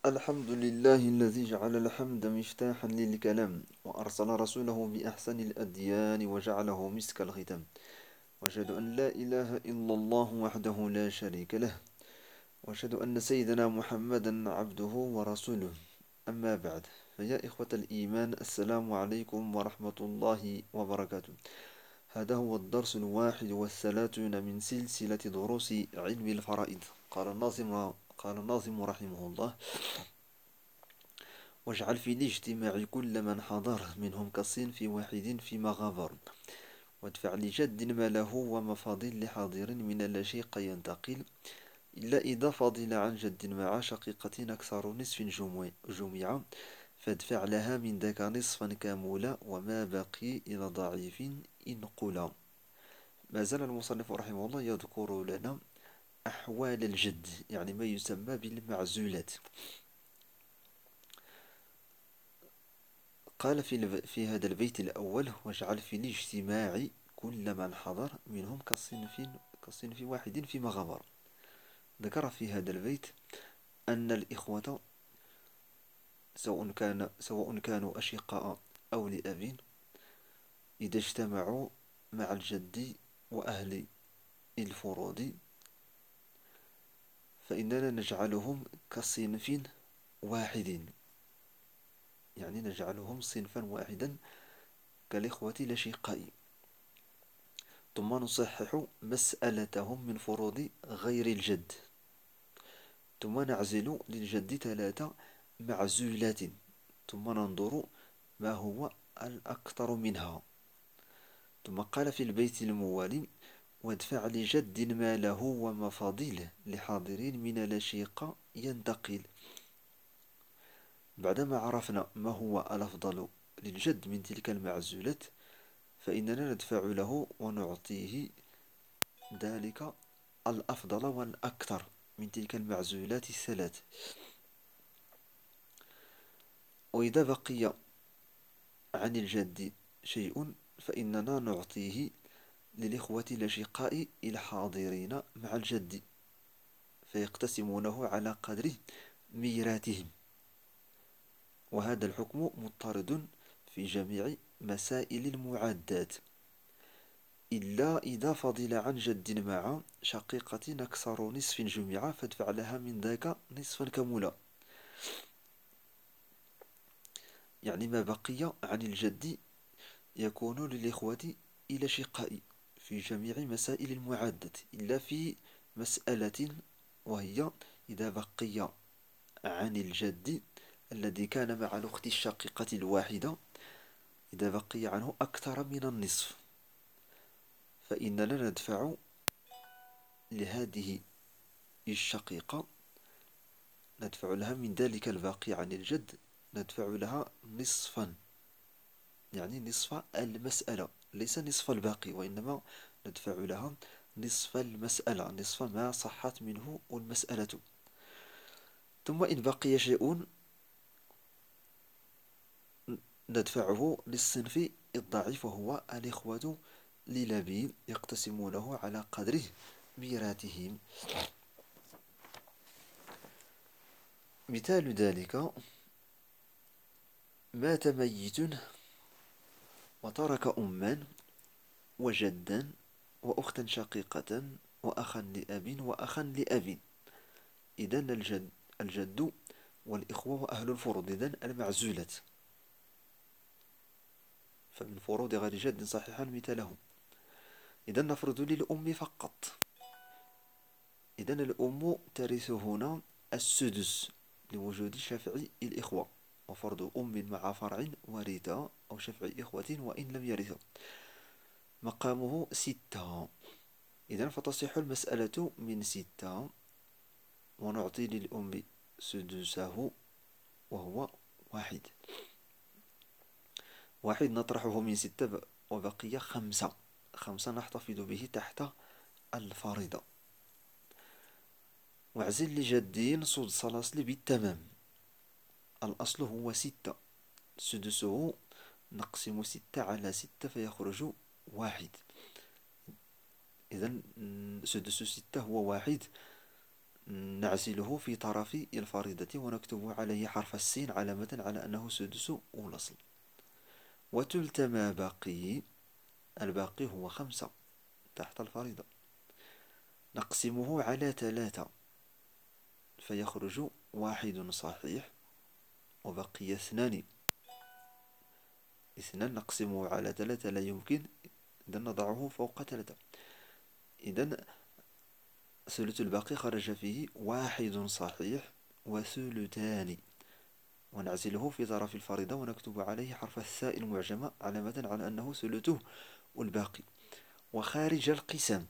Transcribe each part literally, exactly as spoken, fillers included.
الحمد لله الذي جعل الحمد مفتاحا للكلام وأرسل رسوله بأحسن الأديان وجعله مسك الختام وأشهد أن لا إله إلا الله وحده لا شريك له وأشهد أن سيدنا محمدا عبده ورسوله أما بعد فيا إخوة الإيمان السلام عليكم ورحمة الله وبركاته. هذا هو الدرس الواحد والثلاثون من سلسلة دروس علم الفرائض. قال الناظم قال الناظم رحمه الله: واجعل في الاجتماع كل من حضر منهم كالصنف واحد فيما غابر وادفع لجد ما له ومفاضل لحاضر من اللاشيق ينتقل إلا إذا فضل عن جد مع شقيقة أكثر نصف جمع فادفع لها من ذاك نصفا كامولا وما بقي إلى ضعيف إن قلا. ما زال المصنف رحمه الله يذكر لنا أحوال الجد، يعني ما يسمى بالمعزولات. قال في, الب... في هذا البيت الأول: واجعل في الاجتماع كل من حضر منهم كالصنف كالصنف واحد فيما غبر. ذكر في هذا البيت أن الإخوة سواء كان سواء كانوا أشقاء أو لأب، إذا اجتمعوا مع الجد وأهل الفروض فإننا نجعلهم كصنف واحد، يعني نجعلهم صنفا واحدا كالإخوة الأشقاء، ثم نصحح مسألتهم من فروض غير الجد، ثم نعزل للجد ثلاثة معزولات، ثم ننظر ما هو الأكثر منها. ثم قال في البيت الموالي: وادفع لجد ما له ومفاضله لحاضرين من الأشقاء ينتقل. بعدما عرفنا ما هو الأفضل للجد من تلك المعزولات فإننا ندفع له ونعطيه ذلك الأفضل والأكثر من تلك المعزولات الثلاث. وإذا بقي عن الجد شيء فإننا نعطيه للإخوة الأشقاء الحاضرين مع الجد فيقتسمونه على قدر ميراثهم، وهذا الحكم مضطرد في جميع مسائل المعدات إلا إذا فضل عن جد مع شقيقة أكثر نصف جمع فادفع لها من ذاك نصفا كملا. يعني ما بقي عن الجد يكون للإخوة إلى شقاء في جميع مسائل المعدة إلا في مسألة، وهي إذا بقي عن الجد الذي كان مع الأخت الشقيقة الواحدة، إذا بقي عنه أكثر من النصف فإننا ندفع لهذه الشقيقة ندفع لها من ذلك الباقي عن الجد ندفع لها نصفا، يعني نصف المسألة، ليس نصف الباقي، وإنما ندفع لها نصف المسألة، نصف ما صحت منه المسألة. ثم إن بقي شيء ندفعه للصنف الضعيف وهو الإخوة للأبي يقتسمونه على قدر ميراثهم. مثال ذلك: مات ميت وترك أما وجدا وأختا شقيقة وأخا لأب وأخا لأب. إذن الجد, الجد والإخوة وأهل الفروض، إذن المعزولة، فمن فروض غير جد صحيحا مثاله. إذن نفرض للأم فقط، إذن الأم ترث هنا السدس لوجود شفع الإخوة، وفرض أم مع فرع ورثة أو شفع إخوة وإن لم يرثوا مقامه ستة. إذن فتصح المسألة من ستة ونعطي للأم سدسه وهو واحد. واحد نطرحه من ستة وبقي خمسة، خمسة نحتفظ به تحت الفريضة. واعزل لجدين صد صلاصل بالتمام، الأصل هو ستة، سدسه نقسم ستة على ستة فيخرج واحد. إذن سدس ستة هو واحد، نعزله في طرف الفريضة ونكتب عليه حرف السين علامة على أنه سدس الأصل. وتلت ما بقي، الباقي هو خمسة تحت الفريضة، نقسمه على ثلاثة فيخرج واحد صحيح وبقي اثنان. اثنان نقسمه على ثلاثة لا يمكن، إذا نضعه فوق ثلاثة. إذا ثلث الباقي خرج فيه واحد صحيح وثلثان، ونعزله في طرف الفريضة ونكتب عليه حرف الثاء المعجمة علامة على أنه ثلثه والباقي. وخارج القسم،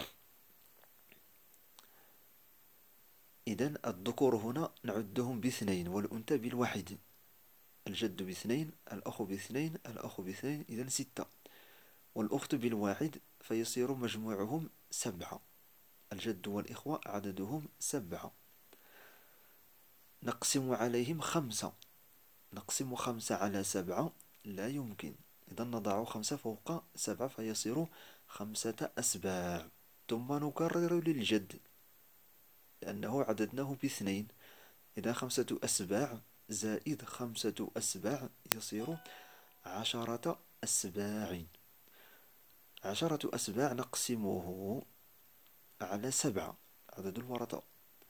إذن الذكور هنا نعدهم باثنين والأنثى بالواحد، الجد باثنين، الأخ باثنين، الأخ باثنين، إذن ستة، والأخت بالواحد فيصير مجموعهم سبعة، الجد والإخوة عددهم سبعة. نقسم عليهم خمسة، نقسم خمسة على سبعة لا يمكن، إذا نضع خمسة فوق سبعة فيصير خمسة أسباع. ثم نكرر للجد لأنه عددناه باثنين، إذا خمسة أسباع زائد خمسة أسباع يصير عشرة أسباع. عشرة أسباع نقسمه على سبعة، عدد الورثة،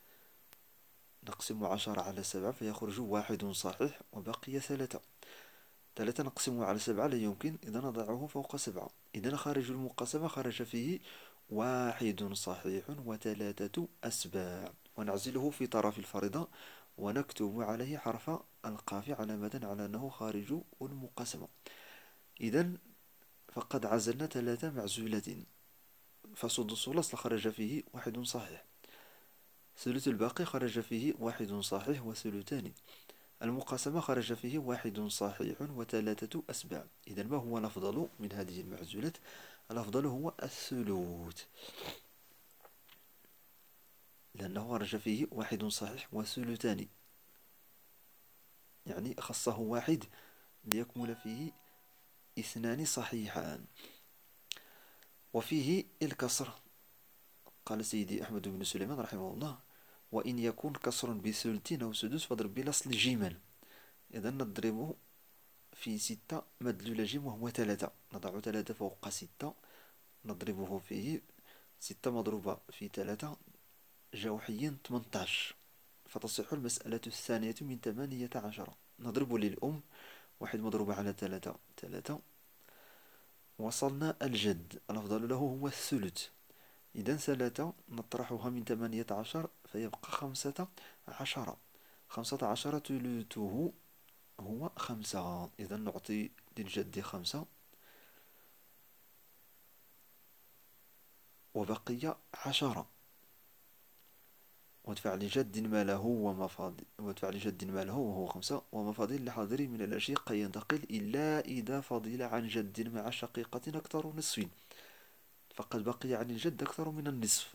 نقسم عشرة على سبعة فيخرج واحد صحيح وبقي ثلاثة. ثلاثة نقسمه على سبعة لا يمكن، إذا نضعه فوق سبعة، إذا خارج المقاسمة خرج فيه واحد صحيح وثلاثة أسباع، ونعزله في طرف الفريضة ونكتب عليه حرف القاف علامة على أنه خارج المقاسمة. إذا فقد عزلنا ثلاثة معزولات، فسدس الأصل خرج فيه واحد صحيح، ثلث الباقي خرج فيه واحد صحيح وثلثان، المقاسمة خرج فيه واحد صحيح وثلاثة أسباع. إذا ما هو الأفضل من هذه المعزولات؟ الأفضل هو الثلث، لأنه خرج فيه واحد صحيح وثلثان، يعني خصه واحد ليكمل فيه اثنان صحيحان. وفيه الكسر، قال سيدي أحمد بن سليمان رحمه الله: وإن يكون كسر بثلث أو سدس فاضرب بالأصل جيما. إذا نضربه في ستة مدلول جيم وهو ثلاثة، نضع ثلاثة فوق ستة نضربه فيه، ستة مضروبة في ثلاثة جوحيا ثمنتاش، فتصح المسألة الثانية من ثمانية عشر. نضرب للأم، واحد مضروبة على ثلاثة ثلاثة. وصلنا الجد، الأفضل له هو الثلث، إذا ثلاثة نطرحها من ثمانية عشر فيبقى خمسة عشر، خمسة عشر ثلثه هو خمسة، إذا نعطي للجد خمسة وبقي عشرة، وادفع لجد ماله ومفاضل، وادفع لجد ماله وهو خمسة ومفاضل لحاضر من الأشقة ينتقل إلا إذا فضل عن جد مع شقيقة أكثر نصف، فقد بقي عن الجد أكثر من النصف،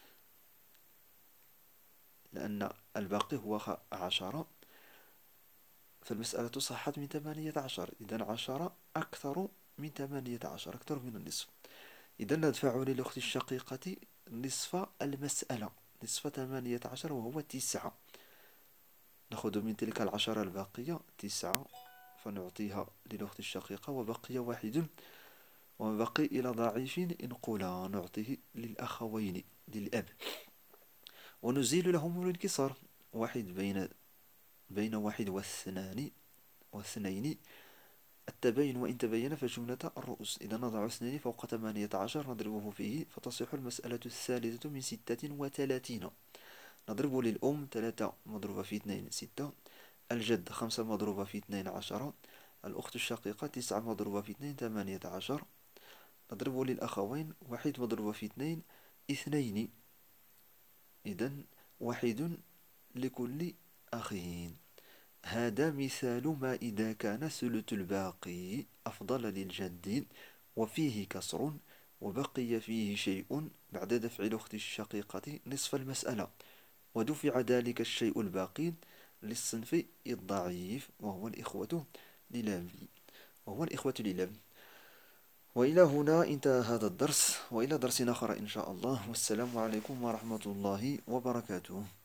لأن الباقي هو عشرة، فالمسألة صحت من ثمانية عشر، إذا عشرة أكثر من ثمانية عشر، أكثر من النصف. إذا ندفع للأخت الشقيقة نصف المسألة، نصف ثمانية عشر وهو تسعة، نأخذ من تلك العشرة الباقية تسعة فنعطيها للأخت الشقيقة، وبقي واحد، وما بقي إلى ضعيف انقلا نعطيه للأخوين للأب، ونزيل لهم الانكسار، واحد بين بين واحد واثنان واثنين التباين، وإن تبين فجملة الرؤوس، إذا نضع اثنين فوق ثمانية عشر نضربه فيه فتصح المسألة الثالثة من ستة وثلاثين. نضرب للأم ثلاثة مضروبة في اثنين ستة، الجد خمسة مضروبة في اثنين عشرة، الأخت الشقيقة تسعة مضروبة في اثنين ثمانية عشر. نضرب للأخوين واحد مضروبة في اثنين اثنين، إذا واحد لكل أخين. هذا مثال ما إذا كان ثلث الباقي أفضل للجد وفيه كسر وبقي فيه شيء بعد دفع الأخت الشقيقة نصف المسألة، ودفع ذلك الشيء الباقي للصنف الضعيف وهو الإخوة للأب وهو الإخوة للأب. وإلى هنا انتهى هذا الدرس، وإلى درس آخر إن شاء الله، والسلام عليكم ورحمة الله وبركاته.